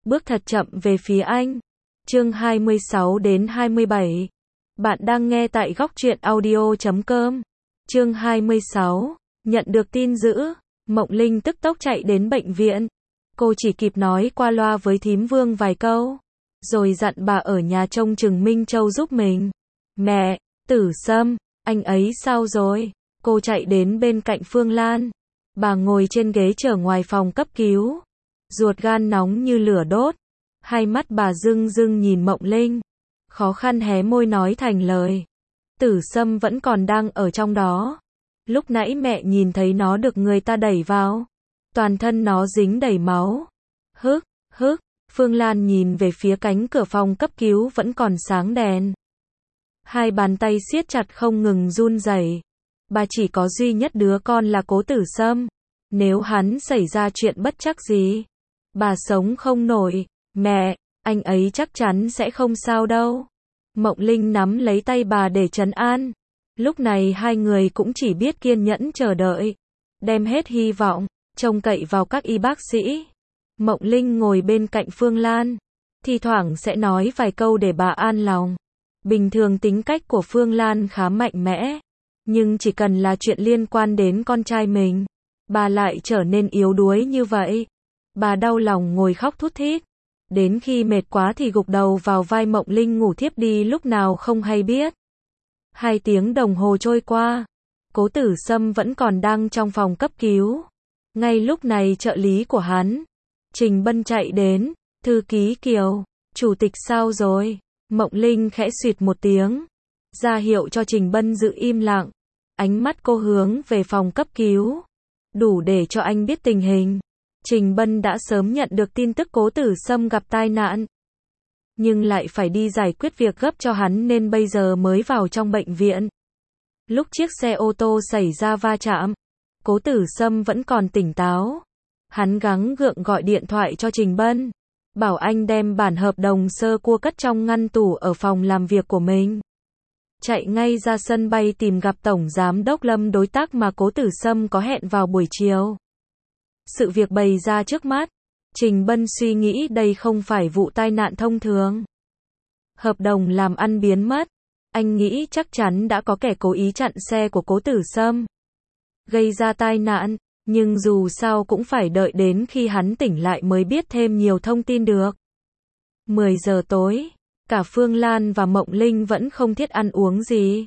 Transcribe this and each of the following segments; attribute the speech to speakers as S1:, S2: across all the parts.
S1: bước thật chậm về phía anh. Chương 26 đến 27. Bạn đang nghe tại góc truyện audio.com. Chương 26. Nhận được tin dữ, Mộng Linh tức tốc chạy đến bệnh viện. Cô chỉ kịp nói qua loa với thím Vương vài câu, rồi dặn bà ở nhà trông chừng Minh Châu giúp mình. Mẹ, Tử Sâm, anh ấy sao rồi? Cô chạy đến bên cạnh Phương Lan. Bà ngồi trên ghế chờ ngoài phòng cấp cứu. Ruột gan nóng như lửa đốt. Hai mắt bà rưng rưng nhìn Mộng Linh. Khó khăn hé môi nói thành lời. Tử Sâm vẫn còn đang ở trong đó. Lúc nãy mẹ nhìn thấy nó được người ta đẩy vào. Toàn thân nó dính đầy máu. Hức, hức. Phương Lan nhìn về phía cánh cửa phòng cấp cứu vẫn còn sáng đèn. Hai bàn tay siết chặt không ngừng run rẩy. Bà chỉ có duy nhất đứa con là Cố Tử Sâm. Nếu hắn xảy ra chuyện bất trắc gì, bà sống không nổi. Mẹ, anh ấy chắc chắn sẽ không sao đâu. Mộng Linh nắm lấy tay bà để trấn an. Lúc này hai người cũng chỉ biết kiên nhẫn chờ đợi, đem hết hy vọng, trông cậy vào các y bác sĩ. Mộng Linh ngồi bên cạnh Phương Lan, thi thoảng sẽ nói vài câu để bà an lòng. Bình thường tính cách của Phương Lan khá mạnh mẽ, nhưng chỉ cần là chuyện liên quan đến con trai mình, bà lại trở nên yếu đuối như vậy. Bà đau lòng ngồi khóc thút thít, đến khi mệt quá thì gục đầu vào vai Mộng Linh ngủ thiếp đi lúc nào không hay biết. 2 tiếng đồng hồ trôi qua, Cố Tử Sâm vẫn còn đang trong phòng cấp cứu. Ngay lúc này trợ lý của hắn, Trình Bân chạy đến. Thư ký Kiều, chủ tịch sao rồi? Mộng Linh khẽ xuyệt một tiếng, ra hiệu cho Trình Bân giữ im lặng. Ánh mắt cô hướng về phòng cấp cứu, đủ để cho anh biết tình hình. Trình Bân đã sớm nhận được tin tức Cố Tử Sâm gặp tai nạn, nhưng lại phải đi giải quyết việc gấp cho hắn nên bây giờ mới vào trong bệnh viện. Lúc chiếc xe ô tô xảy ra va chạm, Cố Tử Sâm vẫn còn tỉnh táo. Hắn gắng gượng gọi điện thoại cho Trình Bân, bảo anh đem bản hợp đồng sơ cua cất trong ngăn tủ ở phòng làm việc của mình. Chạy ngay ra sân bay tìm gặp Tổng Giám đốc Lâm, đối tác mà Cố Tử Sâm có hẹn vào buổi chiều. Sự việc bày ra trước mắt, Trình Bân suy nghĩ đây không phải vụ tai nạn thông thường. Hợp đồng làm ăn biến mất, anh nghĩ chắc chắn đã có kẻ cố ý chặn xe của Cố Tử Sâm, gây ra tai nạn, nhưng dù sao cũng phải đợi đến khi hắn tỉnh lại mới biết thêm nhiều thông tin được. 10 giờ tối, cả Phương Lan và Mộng Linh vẫn không thiết ăn uống gì.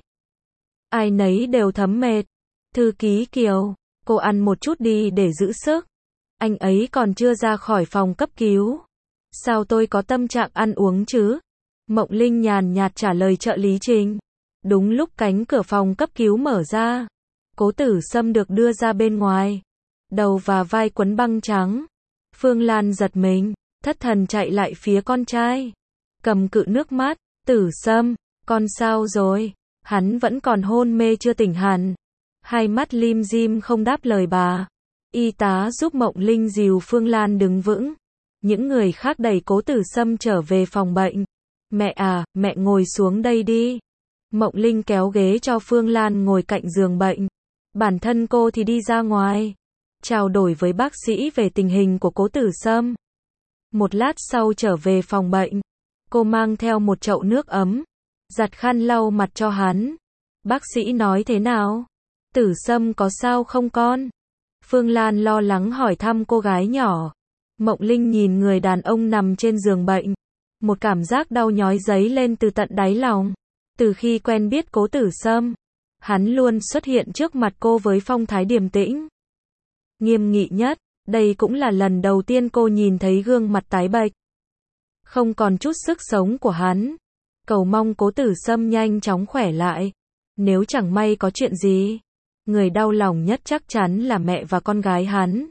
S1: Ai nấy đều thấm mệt. Thư ký Kiều, cô ăn một chút đi để giữ sức. Anh ấy còn chưa ra khỏi phòng cấp cứu. Sao tôi có tâm trạng ăn uống chứ? Mộng Linh nhàn nhạt trả lời trợ lý Trình. Đúng lúc cánh cửa phòng cấp cứu mở ra, Cố Tử Sâm được đưa ra bên ngoài, đầu và vai quấn băng trắng. Phương Lan giật mình, thất thần chạy lại phía con trai, cầm cự nước mắt. Tử Sâm, con sao rồi? Hắn vẫn còn hôn mê chưa tỉnh hẳn. Hai mắt lim dim không đáp lời bà. Y tá giúp Mộng Linh dìu Phương Lan đứng vững. Những người khác đẩy Cố Tử Sâm trở về phòng bệnh. Mẹ à, mẹ ngồi xuống đây đi. Mộng Linh kéo ghế cho Phương Lan ngồi cạnh giường bệnh. Bản thân cô thì đi ra ngoài, trao đổi với bác sĩ về tình hình của Cố Tử Sâm. Một lát sau trở về phòng bệnh, cô mang theo một chậu nước ấm, giặt khăn lau mặt cho hắn. Bác sĩ nói thế nào? Tử Sâm có sao không con? Phương Lan lo lắng hỏi thăm cô gái nhỏ. Mộng Linh nhìn người đàn ông nằm trên giường bệnh. Một cảm giác đau nhói dấy lên từ tận đáy lòng. Từ khi quen biết Cố Tử Sâm, hắn luôn xuất hiện trước mặt cô với phong thái điềm tĩnh, nghiêm nghị nhất. Đây cũng là lần đầu tiên cô nhìn thấy gương mặt tái bệch, không còn chút sức sống của hắn. Cầu mong Cố Tử Sâm nhanh chóng khỏe lại. Nếu chẳng may có chuyện gì, người đau lòng nhất chắc chắn là mẹ và con gái hắn.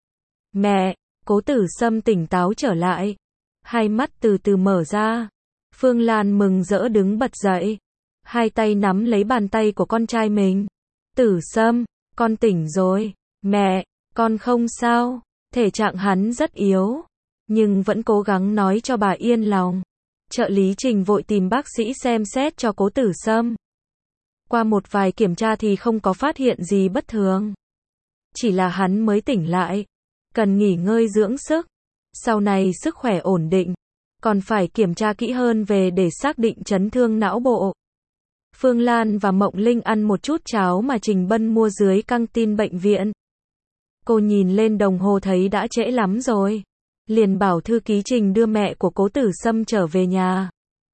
S1: Mẹ, Cố Tử Sâm tỉnh táo trở lại, hai mắt từ từ mở ra. Phương Lan mừng rỡ đứng bật dậy, hai tay nắm lấy bàn tay của con trai mình. Tử Sâm, con tỉnh rồi. Mẹ, con không sao. Thể trạng hắn rất yếu, nhưng vẫn cố gắng nói cho bà yên lòng. Trợ lý Trình vội tìm bác sĩ xem xét cho Cố Tử Sâm. Qua một vài kiểm tra thì không có phát hiện gì bất thường. Chỉ là hắn mới tỉnh lại, cần nghỉ ngơi dưỡng sức. Sau này sức khỏe ổn định, còn phải kiểm tra kỹ hơn về để xác định chấn thương não bộ. Phương Lan và Mộng Linh ăn một chút cháo mà Trình Bân mua dưới căng tin bệnh viện. Cô nhìn lên đồng hồ thấy đã trễ lắm rồi. Liền bảo thư ký Trình đưa mẹ của Cố Tử Sâm trở về nhà.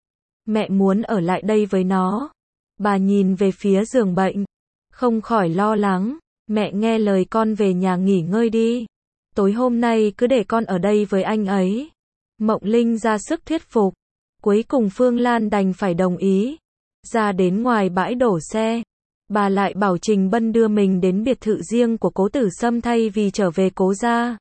S1: Mẹ muốn ở lại đây với nó. Bà nhìn về phía giường bệnh, không khỏi lo lắng. Mẹ nghe lời con về nhà nghỉ ngơi đi. Tối hôm nay cứ để con ở đây với anh ấy. Mộng Linh ra sức thuyết phục. Cuối cùng Phương Lan đành phải đồng ý. Ra đến ngoài bãi đổ xe, bà lại bảo Trình Bân đưa mình đến biệt thự riêng của Cố Tử Sâm thay vì trở về Cố gia.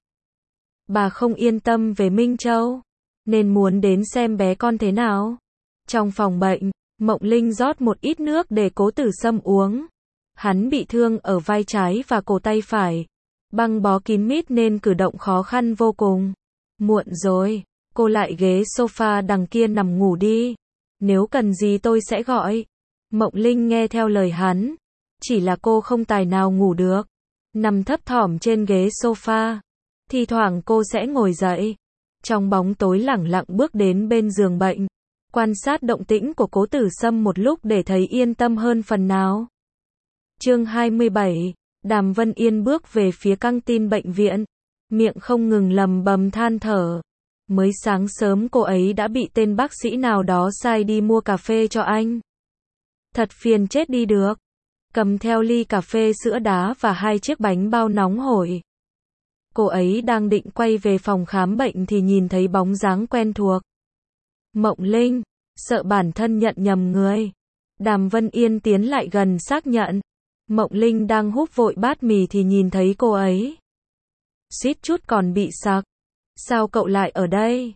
S1: Bà không yên tâm về Minh Châu, nên muốn đến xem bé con thế nào. Trong phòng bệnh, Mộng Linh rót một ít nước để Cố Tử Sâm uống. Hắn bị thương ở vai trái và cổ tay phải, băng bó kín mít nên cử động khó khăn vô cùng. Muộn rồi, cô lại ghế sofa đằng kia nằm ngủ đi. Nếu cần gì tôi sẽ gọi. Mộng Linh nghe theo lời hắn. Chỉ là cô không tài nào ngủ được. Nằm thấp thỏm trên ghế sofa. Thi thoảng cô sẽ ngồi dậy. Trong bóng tối lẳng lặng bước đến bên giường bệnh. Quan sát động tĩnh của Cố Tử Sâm một lúc để thấy yên tâm hơn phần nào. Chương 27. Đàm Vân Yên bước về phía căng tin bệnh viện. Miệng không ngừng lầm bầm than thở. Mới sáng sớm cô ấy đã bị tên bác sĩ nào đó sai đi mua cà phê cho anh. Thật phiền chết đi được. Cầm theo ly cà phê sữa đá và 2 chiếc bánh bao nóng hổi. Cô ấy đang định quay về phòng khám bệnh thì nhìn thấy bóng dáng quen thuộc. Mộng Linh, sợ bản thân nhận nhầm người. Đàm Vân Yên tiến lại gần xác nhận. Mộng Linh đang húp vội bát mì thì nhìn thấy cô ấy. Suýt chút còn bị sặc. Sao cậu lại ở đây?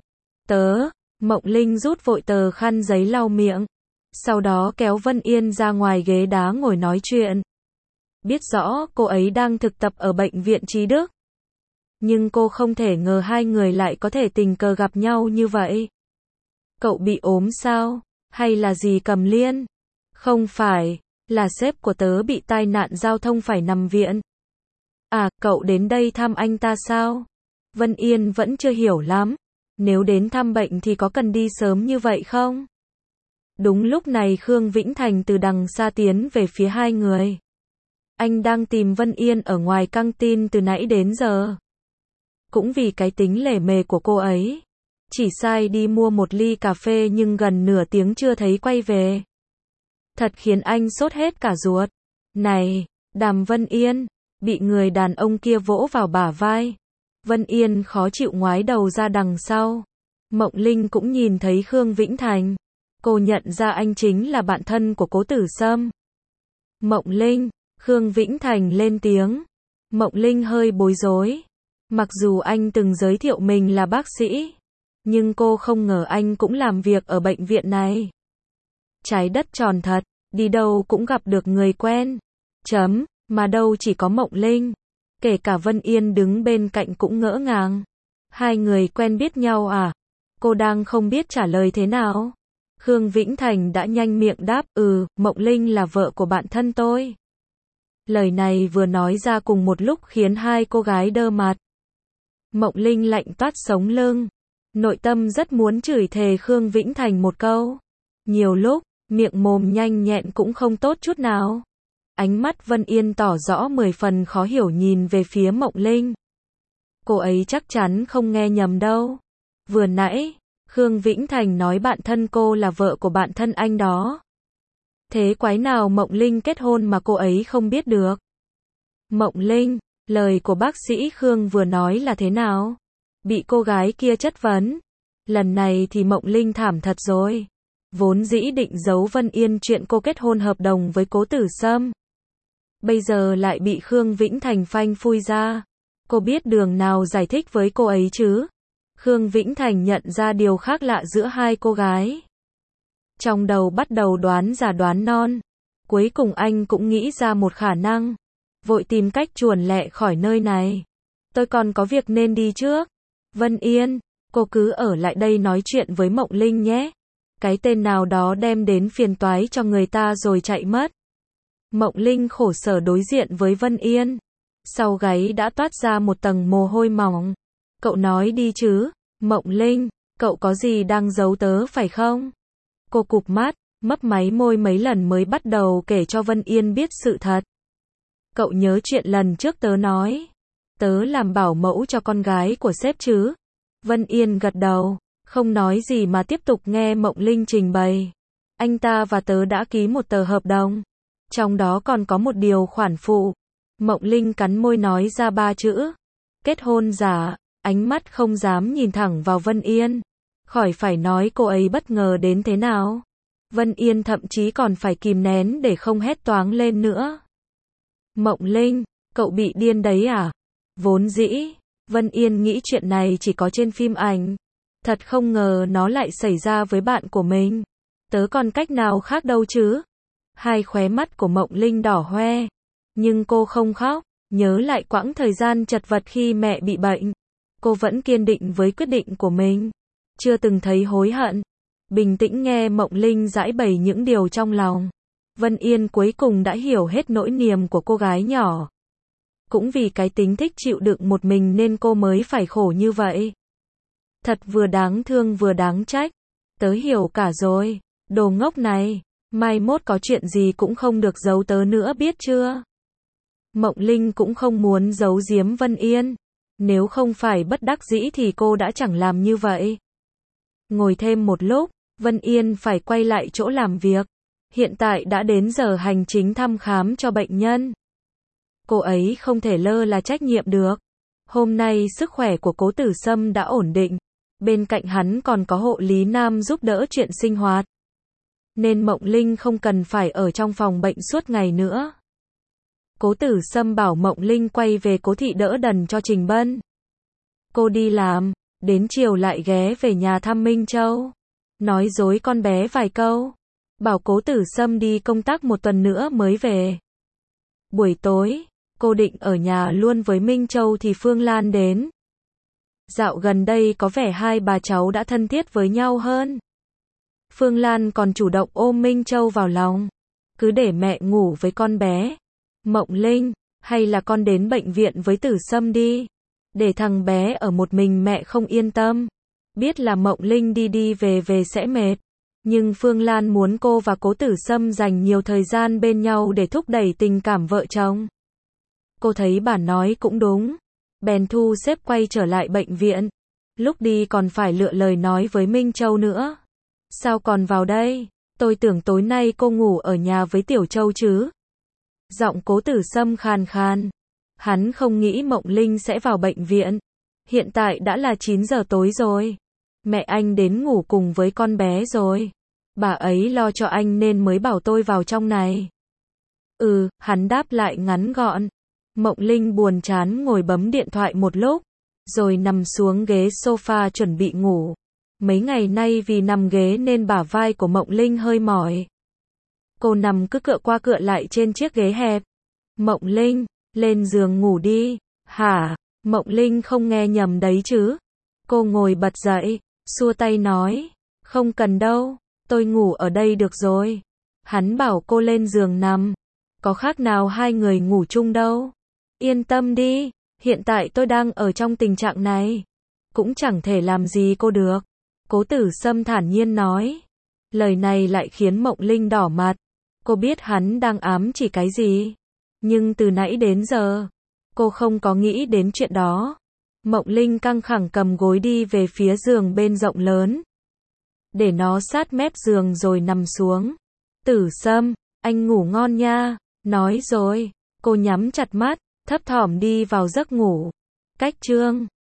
S1: Mộng Linh rút vội tờ khăn giấy lau miệng. Sau đó kéo Vân Yên ra ngoài ghế đá ngồi nói chuyện. Biết rõ cô ấy đang thực tập ở bệnh viện Trí Đức. Nhưng cô không thể ngờ hai người lại có thể tình cờ gặp nhau như vậy. Cậu bị ốm sao? Hay là gì Cầm Liên? Không phải, là sếp của tớ bị tai nạn giao thông phải nằm viện. À, cậu đến đây thăm anh ta sao? Vân Yên vẫn chưa hiểu lắm. Nếu đến thăm bệnh thì có cần đi sớm như vậy không? Đúng lúc này Khương Vĩnh Thành từ đằng xa tiến về phía hai người. Anh đang tìm Vân Yên ở ngoài căng tin từ nãy đến giờ. Cũng vì cái tính lề mề của cô ấy. Chỉ sai đi mua một ly cà phê nhưng gần nửa tiếng chưa thấy quay về. Thật khiến anh sốt hết cả ruột. Này, Đàm Vân Yên, bị người đàn ông kia vỗ vào bả vai. Vân Yên khó chịu ngoái đầu ra đằng sau. Mộng Linh cũng nhìn thấy Khương Vĩnh Thành. Cô nhận ra anh chính là bạn thân của Cố Tử Sâm. Mộng Linh, Khương Vĩnh Thành lên tiếng. Mộng Linh hơi bối rối. Mặc dù anh từng giới thiệu mình là bác sĩ, nhưng cô không ngờ anh cũng làm việc ở bệnh viện này. Trái đất tròn thật, đi đâu cũng gặp được người quen. Mà đâu chỉ có Mộng Linh. Kể cả Vân Yên đứng bên cạnh cũng ngỡ ngàng. Hai người quen biết nhau à? Cô đang không biết trả lời thế nào. Khương Vĩnh Thành đã nhanh miệng đáp, Mộng Linh là vợ của bạn thân tôi. Lời này vừa nói ra cùng một lúc khiến hai cô gái đơ mặt. Mộng Linh lạnh toát sống lưng. Nội tâm rất muốn chửi thề Khương Vĩnh Thành một câu. Nhiều lúc, miệng mồm nhanh nhẹn cũng không tốt chút nào. Ánh mắt Vân Yên tỏ rõ 10 phần khó hiểu nhìn về phía Mộng Linh. Cô ấy chắc chắn không nghe nhầm đâu. Vừa nãy, Khương Vĩnh Thành nói bạn thân cô là vợ của bạn thân anh đó. Thế quái nào Mộng Linh kết hôn mà cô ấy không biết được? Mộng Linh, lời của bác sĩ Khương vừa nói là thế nào? Bị cô gái kia chất vấn. Lần này thì Mộng Linh thảm thật rồi. Vốn dĩ định giấu Vân Yên chuyện cô kết hôn hợp đồng với Cố Tử Sâm. Bây giờ lại bị Khương Vĩnh Thành phanh phui ra. Cô biết đường nào giải thích với cô ấy chứ? Khương Vĩnh Thành nhận ra điều khác lạ giữa hai cô gái. Trong đầu bắt đầu đoán già đoán non. Cuối cùng anh cũng nghĩ ra một khả năng. Vội tìm cách chuồn lẹ khỏi nơi này. Tôi còn có việc nên đi trước. Vân Yên, cô cứ ở lại đây nói chuyện với Mộng Linh nhé. Cái tên nào đó đem đến phiền toái cho người ta rồi chạy mất. Mộng Linh khổ sở đối diện với Vân Yên. Sau gáy đã toát ra một tầng mồ hôi mỏng. Cậu nói đi chứ, Mộng Linh, cậu có gì đang giấu tớ phải không? Cô cụp mắt, mấp máy môi mấy lần mới bắt đầu kể cho Vân Yên biết sự thật. Cậu nhớ chuyện lần trước tớ nói, tớ làm bảo mẫu cho con gái của sếp chứ? Vân Yên gật đầu, không nói gì mà tiếp tục nghe Mộng Linh trình bày. Anh ta và tớ đã ký một tờ hợp đồng, trong đó còn có một điều khoản phụ. Mộng Linh cắn môi nói ra 3 chữ, kết hôn giả, ánh mắt không dám nhìn thẳng vào Vân Yên. Khỏi phải nói cô ấy bất ngờ đến thế nào. Vân Yên thậm chí còn phải kìm nén để không hét toáng lên nữa. Mộng Linh, cậu bị điên đấy à? Vốn dĩ, Vân Yên nghĩ chuyện này chỉ có trên phim ảnh. Thật không ngờ nó lại xảy ra với bạn của mình. Tớ còn cách nào khác đâu chứ? Hai khóe mắt của Mộng Linh đỏ hoe. Nhưng cô không khóc, nhớ lại quãng thời gian chật vật khi mẹ bị bệnh. Cô vẫn kiên định với quyết định của mình. Chưa từng thấy hối hận. Bình tĩnh nghe Mộng Linh giãi bày những điều trong lòng. Vân Yên cuối cùng đã hiểu hết nỗi niềm của cô gái nhỏ. Cũng vì cái tính thích chịu đựng một mình nên cô mới phải khổ như vậy. Thật vừa đáng thương vừa đáng trách. Tớ hiểu cả rồi. Đồ ngốc này, mai mốt có chuyện gì cũng không được giấu tớ nữa biết chưa? Mộng Linh cũng không muốn giấu giếm Vân Yên. Nếu không phải bất đắc dĩ thì cô đã chẳng làm như vậy. Ngồi thêm một lúc, Vân Yên phải quay lại chỗ làm việc. Hiện tại đã đến giờ hành chính thăm khám cho bệnh nhân. Cô ấy không thể lơ là trách nhiệm được. Hôm nay sức khỏe của Cố Tử Sâm đã ổn định. Bên cạnh hắn còn có hộ lý nam giúp đỡ chuyện sinh hoạt. Nên Mộng Linh không cần phải ở trong phòng bệnh suốt ngày nữa. Cố Tử Sâm bảo Mộng Linh quay về Cố thị đỡ đần cho Trình Bân. Cô đi làm, đến chiều lại ghé về nhà thăm Minh Châu. Nói dối con bé vài câu. Bảo Cố Tử Sâm đi công tác một tuần nữa mới về. Buổi tối, cô định ở nhà luôn với Minh Châu thì Phương Lan đến. Dạo gần đây có vẻ hai bà cháu đã thân thiết với nhau hơn. Phương Lan còn chủ động ôm Minh Châu vào lòng. Cứ để mẹ ngủ với con bé. Mộng Linh, hay là con đến bệnh viện với Tử Sâm đi. Để thằng bé ở một mình mẹ không yên tâm. Biết là Mộng Linh đi đi về về sẽ mệt. Nhưng Phương Lan muốn cô và Cố Tử Sâm dành nhiều thời gian bên nhau để thúc đẩy tình cảm vợ chồng. Cô thấy bà nói cũng đúng. Bèn thu xếp quay trở lại bệnh viện. Lúc đi còn phải lựa lời nói với Minh Châu nữa. Sao còn vào đây? Tôi tưởng tối nay cô ngủ ở nhà với Tiểu Châu chứ. Giọng Cố Tử Sâm khàn khàn. Hắn không nghĩ Mộng Linh sẽ vào bệnh viện. Hiện tại đã là 9 giờ tối rồi. Mẹ anh đến ngủ cùng với con bé rồi. Bà ấy lo cho anh nên mới bảo tôi vào trong này. Hắn đáp lại ngắn gọn. Mộng Linh buồn chán ngồi bấm điện thoại một lúc. Rồi nằm xuống ghế sofa chuẩn bị ngủ. Mấy ngày nay vì nằm ghế nên bả vai của Mộng Linh hơi mỏi. Cô nằm cứ cựa qua cựa lại trên chiếc ghế hẹp. Mộng Linh, lên giường ngủ đi. Hả? Mộng Linh không nghe nhầm đấy chứ. Cô ngồi bật dậy, xua tay nói. Không cần đâu, tôi ngủ ở đây được rồi. Hắn bảo cô lên giường nằm. Có khác nào hai người ngủ chung đâu. Yên tâm đi, hiện tại tôi đang ở trong tình trạng này. Cũng chẳng thể làm gì cô được. Cố Tử Sâm thản nhiên nói. Lời này lại khiến Mộng Linh đỏ mặt. Cô biết hắn đang ám chỉ cái gì. Nhưng từ nãy đến giờ, cô không có nghĩ đến chuyện đó. Mộng Linh căng thẳng cầm gối đi về phía giường bên rộng lớn. Để nó sát mép giường rồi nằm xuống. Tử Sâm, anh ngủ ngon nha. Nói rồi, cô nhắm chặt mắt, thấp thỏm đi vào giấc ngủ. Cách chương